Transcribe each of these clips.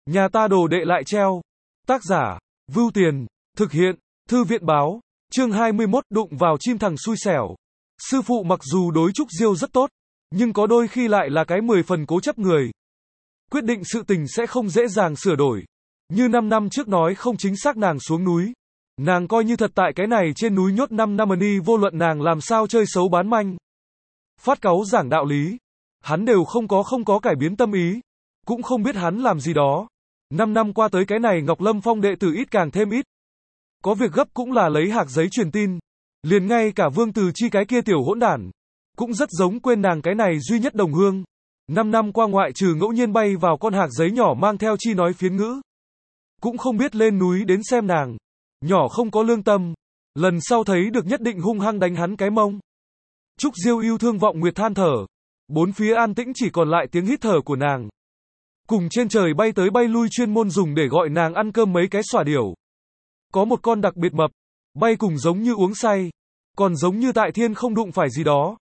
Nhà ta đồ đệ lại treo. Tác giả, Vưu Tiền, thực hiện, Thư viện báo, chương 21 đụng vào chim thằng xui xẻo. Sư phụ mặc dù đối Trúc Diêu rất tốt, nhưng có đôi khi lại là cái 10 phần cố chấp người. Quyết định sự tình sẽ không dễ dàng sửa đổi. Như 5 năm trước nói không chính xác nàng xuống núi. Nàng coi như thật tại cái này trên núi nhốt 5 năm ni vô luận nàng làm sao chơi xấu bán manh. Phát cáu giảng đạo lý. Hắn đều không có cải biến tâm ý. Cũng không biết hắn làm gì đó. 5 năm qua tới cái này Ngọc Lâm Phong đệ tử ít càng thêm ít. Có việc gấp cũng là lấy hạc giấy truyền tin. Liền ngay cả Vương Từ Chi cái kia tiểu hỗn đản. Cũng rất giống quên nàng cái này duy nhất đồng hương. 5 năm qua ngoại trừ ngẫu nhiên bay vào con hạc giấy nhỏ mang theo chi nói phiến ngữ. Cũng không biết lên núi đến xem nàng. Nhỏ không có lương tâm. Lần sau thấy được nhất định hung hăng đánh hắn cái mông. Trúc Diêu yêu thương vọng nguyệt than thở. Bốn phía an tĩnh chỉ còn lại tiếng hít thở của nàng. Cùng trên trời bay tới bay lui chuyên môn dùng để gọi nàng ăn cơm mấy cái xỏa điểu. Có một con đặc biệt mập. Bay cùng giống như uống say. Còn giống như tại thiên không đụng phải gì đó.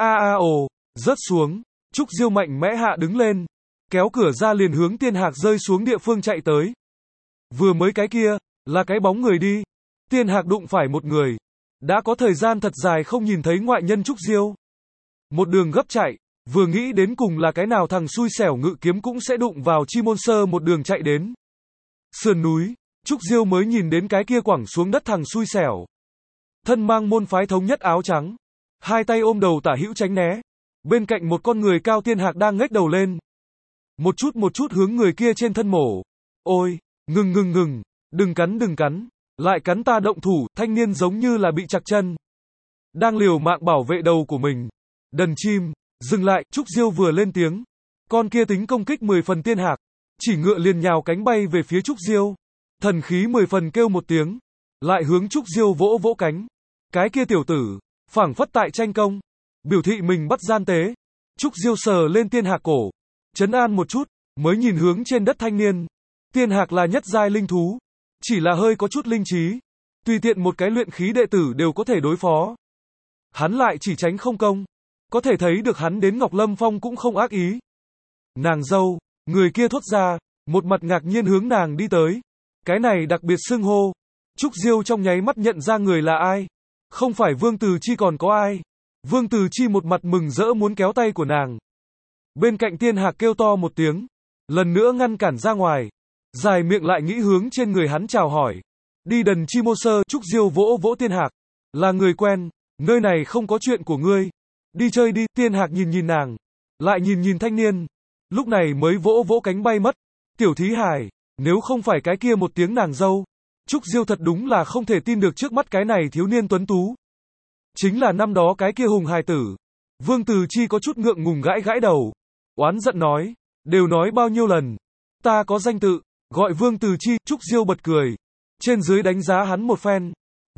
Ồ, rớt xuống. Trúc Diêu mạnh mẽ hạ đứng lên. Kéo cửa ra liền hướng Tiên Hạc rơi xuống địa phương chạy tới. Vừa mới cái kia, là cái bóng người đi. Tiên Hạc đụng phải một người. Đã có thời gian thật dài không nhìn thấy ngoại nhân Trúc Diêu. Một đường gấp chạy, vừa nghĩ đến cùng là cái nào thằng xui xẻo ngự kiếm cũng sẽ đụng vào Chi Môn Sơ một đường chạy đến. Sườn núi, Trúc Diêu mới nhìn đến cái kia quẳng xuống đất thằng xui xẻo. Thân mang môn phái thống nhất áo trắng. Hai tay ôm đầu tả hữu tránh né. Bên cạnh một con người cao Tiên Hạc đang ngếch đầu lên. Một chút hướng người kia trên thân mổ. Ôi, ngừng, đừng cắn. Lại cắn ta động thủ, thanh niên giống như là bị chặt chân. Đang liều mạng bảo vệ đầu của mình. Đần chim, dừng lại, Trúc Diêu vừa lên tiếng. Con kia tính công kích 10 phần Tiên Hạc. Chỉ ngựa liền nhào cánh bay về phía Trúc Diêu. Thần khí 10 phần kêu một tiếng. Lại hướng Trúc Diêu vỗ cánh. Cái kia tiểu tử, phảng phất tại tranh công. Biểu thị mình bắt gian tế. Trúc Diêu sờ lên Tiên Hạc cổ. Trấn an một chút, mới nhìn hướng trên đất thanh niên. Tiên Hạc là nhất giai linh thú. Chỉ là hơi có chút linh trí. Tùy tiện một cái luyện khí đệ tử đều có thể đối phó. Hắn lại chỉ tránh không công. Có thể thấy được hắn đến Ngọc Lâm Phong cũng không ác ý. Nàng dâu, người kia thốt ra, một mặt ngạc nhiên hướng nàng đi tới. Cái này đặc biệt xưng hô. Trúc Diêu trong nháy mắt nhận ra người là ai. Không phải Vương Từ Chi còn có ai. Vương Từ Chi một mặt mừng rỡ muốn kéo tay của nàng. Bên cạnh Tiên Hạc kêu to một tiếng. Lần nữa ngăn cản ra ngoài. Dài miệng lại nghĩ hướng trên người hắn chào hỏi. Đi đần Chi Mô Sơ, Trúc Diêu vỗ Tiên Hạc. Là người quen, nơi này không có chuyện của ngươi. Đi chơi đi, Tiên Hạc nhìn nàng. Lại nhìn thanh niên. Lúc này mới vỗ cánh bay mất. Tiểu thí hài, nếu không phải cái kia một tiếng nàng dâu. Trúc Diêu thật đúng là không thể tin được trước mắt cái này thiếu niên tuấn tú. Chính là năm đó cái kia hùng hài tử. Vương Từ Chi có chút ngượng ngùng gãi đầu. Oán giận nói. Đều nói bao nhiêu lần. Ta có danh tự. Gọi Vương Từ Chi. Trúc Diêu bật cười. Trên dưới đánh giá hắn một phen.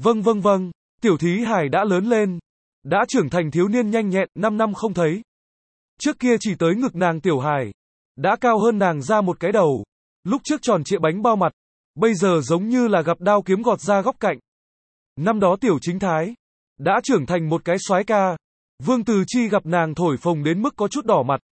Vâng. Tiểu thí hải đã lớn lên. Đã trưởng thành thiếu niên nhanh nhẹn. 5 năm không thấy. Trước kia chỉ tới ngực nàng tiểu hải. Đã cao hơn nàng ra một cái đầu. Lúc trước tròn trịa bánh bao mặt. Bây giờ giống như là gặp đao kiếm gọt ra góc cạnh. Năm đó tiểu chính thái. Đã trưởng thành một cái soái ca. Vương Từ Chi gặp nàng thổi phồng đến mức có chút đỏ mặt.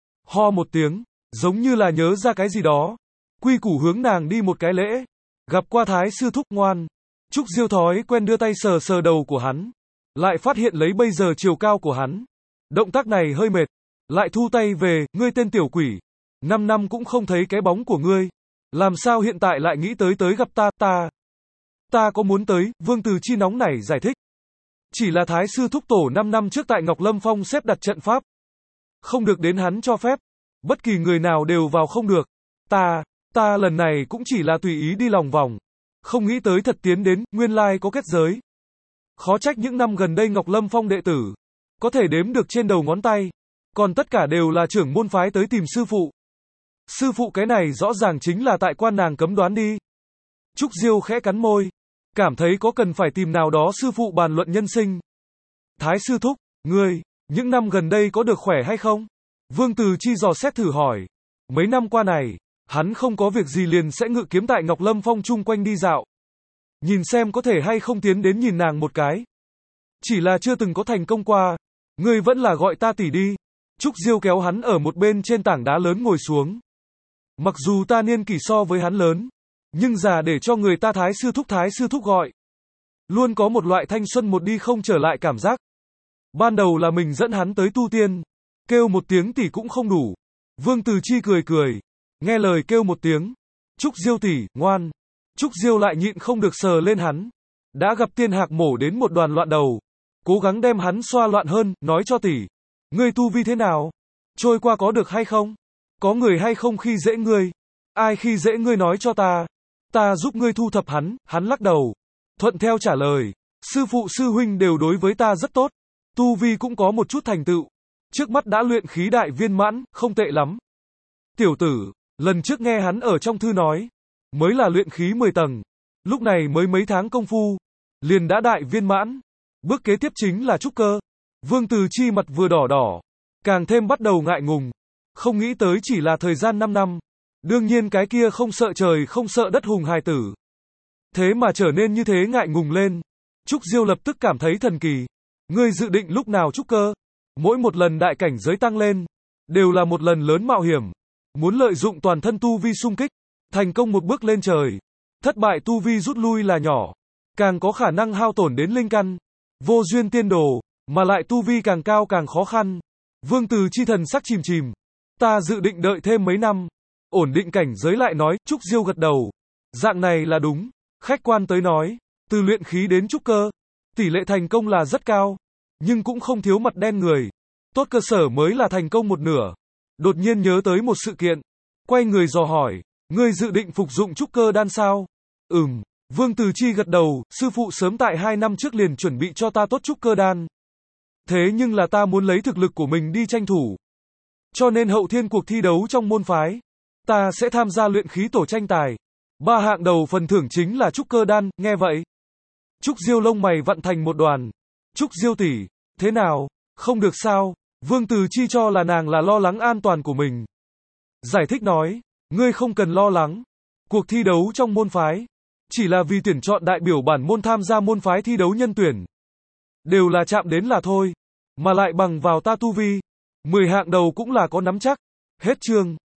Ho một tiếng. Giống như là nhớ ra cái gì đó. Quy củ hướng nàng đi một cái lễ. Gặp qua thái sư thúc ngoan. Trúc Diêu thói quen đưa tay sờ đầu của hắn. Lại phát hiện lấy bây giờ chiều cao của hắn. Động tác này hơi mệt. Lại thu tay về, ngươi tên tiểu quỷ. 5 năm cũng không thấy cái bóng của ngươi. Làm sao hiện tại lại nghĩ tới gặp ta có muốn tới, Vương Từ Chi nóng nảy giải thích. Chỉ là thái sư thúc tổ 5 năm trước tại Ngọc Lâm Phong xếp đặt trận pháp. Không được đến hắn cho phép. Bất kỳ người nào đều vào không được. Ta lần này cũng chỉ là tùy ý đi lòng vòng. Không nghĩ tới thật tiến đến, nguyên lai có kết giới. Khó trách những năm gần đây Ngọc Lâm Phong đệ tử. Có thể đếm được trên đầu ngón tay. Còn tất cả đều là trưởng môn phái tới tìm sư phụ. Sư phụ cái này rõ ràng chính là tại quan nàng cấm đoán đi. Trúc Diêu khẽ cắn môi. Cảm thấy có cần phải tìm nào đó sư phụ bàn luận nhân sinh. Thái sư thúc, ngươi, những năm gần đây có được khỏe hay không? Vương Từ Chi dò xét thử hỏi. Mấy năm qua này, hắn không có việc gì liền sẽ ngự kiếm tại Ngọc Lâm Phong chung quanh đi dạo. Nhìn xem có thể hay không tiến đến nhìn nàng một cái. Chỉ là chưa từng có thành công qua. Ngươi vẫn là gọi ta tỷ đi. Trúc Diêu kéo hắn ở một bên trên tảng đá lớn ngồi xuống. Mặc dù ta niên kỷ so với hắn lớn, nhưng già để cho người ta thái sư thúc gọi. Luôn có một loại thanh xuân một đi không trở lại cảm giác. Ban đầu là mình dẫn hắn tới tu tiên, kêu một tiếng tỷ cũng không đủ. Vương Từ Chi cười cười, nghe lời kêu một tiếng, Trúc Diêu tỷ, ngoan. Trúc Diêu lại nhịn không được sờ lên hắn. Đã gặp tiên hạc mổ đến một đoàn loạn đầu, cố gắng đem hắn xoa loạn hơn, nói cho tỷ, ngươi tu vi thế nào? Trôi qua có được hay không? Có người hay không khi dễ ngươi? Ai khi dễ ngươi nói cho ta giúp ngươi thu thập hắn. Hắn lắc đầu, thuận theo trả lời, sư phụ sư huynh đều đối với ta rất tốt, tu vi cũng có một chút thành tựu, trước mắt đã luyện khí đại viên mãn, không tệ lắm. Tiểu tử, lần trước nghe hắn ở trong thư nói, mới là luyện khí 10 tầng, lúc này mới mấy tháng công phu, liền đã đại viên mãn, bước kế tiếp chính là trúc cơ. Vương Từ Chi mặt vừa đỏ đỏ, càng thêm bắt đầu ngại ngùng, không nghĩ tới chỉ là thời gian 5 năm, đương nhiên cái kia không sợ trời không sợ đất hùng hài tử. Thế mà trở nên như thế ngại ngùng lên. Trúc Diêu lập tức cảm thấy thần kỳ. Ngươi dự định lúc nào trúc cơ? Mỗi một lần đại cảnh giới tăng lên, đều là một lần lớn mạo hiểm. Muốn lợi dụng toàn thân tu vi xung kích, thành công một bước lên trời. Thất bại tu vi rút lui là nhỏ, càng có khả năng hao tổn đến linh căn. Vô duyên tiên đồ, mà lại tu vi càng cao càng khó khăn. Vương Từ Chi thần sắc chìm chìm. Ta dự định đợi thêm mấy năm, ổn định cảnh giới lại nói. Trúc Diêu gật đầu. Dạng này là đúng. Khách quan tới nói, từ luyện khí đến trúc cơ, tỷ lệ thành công là rất cao, nhưng cũng không thiếu mặt đen người. Tốt cơ sở mới là thành công một nửa. Đột nhiên nhớ tới một sự kiện, quay người dò hỏi, ngươi dự định phục dụng trúc cơ đan sao? Vương Từ Chi gật đầu, sư phụ sớm tại 2 năm trước liền chuẩn bị cho ta tốt trúc cơ đan. Thế nhưng là ta muốn lấy thực lực của mình đi tranh thủ. Cho nên hậu thiên cuộc thi đấu trong môn phái, ta sẽ tham gia luyện khí tổ tranh tài. 3 hạng đầu phần thưởng chính là trúc cơ đan. Nghe vậy, Trúc Diêu lông mày vặn thành một đoàn. Trúc Diêu tỷ, thế nào? Không được sao? Vương Từ Chi cho là nàng là lo lắng an toàn của mình. Giải thích nói, ngươi không cần lo lắng. Cuộc thi đấu trong môn phái, chỉ là vì tuyển chọn đại biểu bản môn tham gia môn phái thi đấu nhân tuyển. Đều là chạm đến là thôi. Mà lại bằng vào ta tu vi, 10 hạng đầu cũng là có nắm chắc. Hết chương.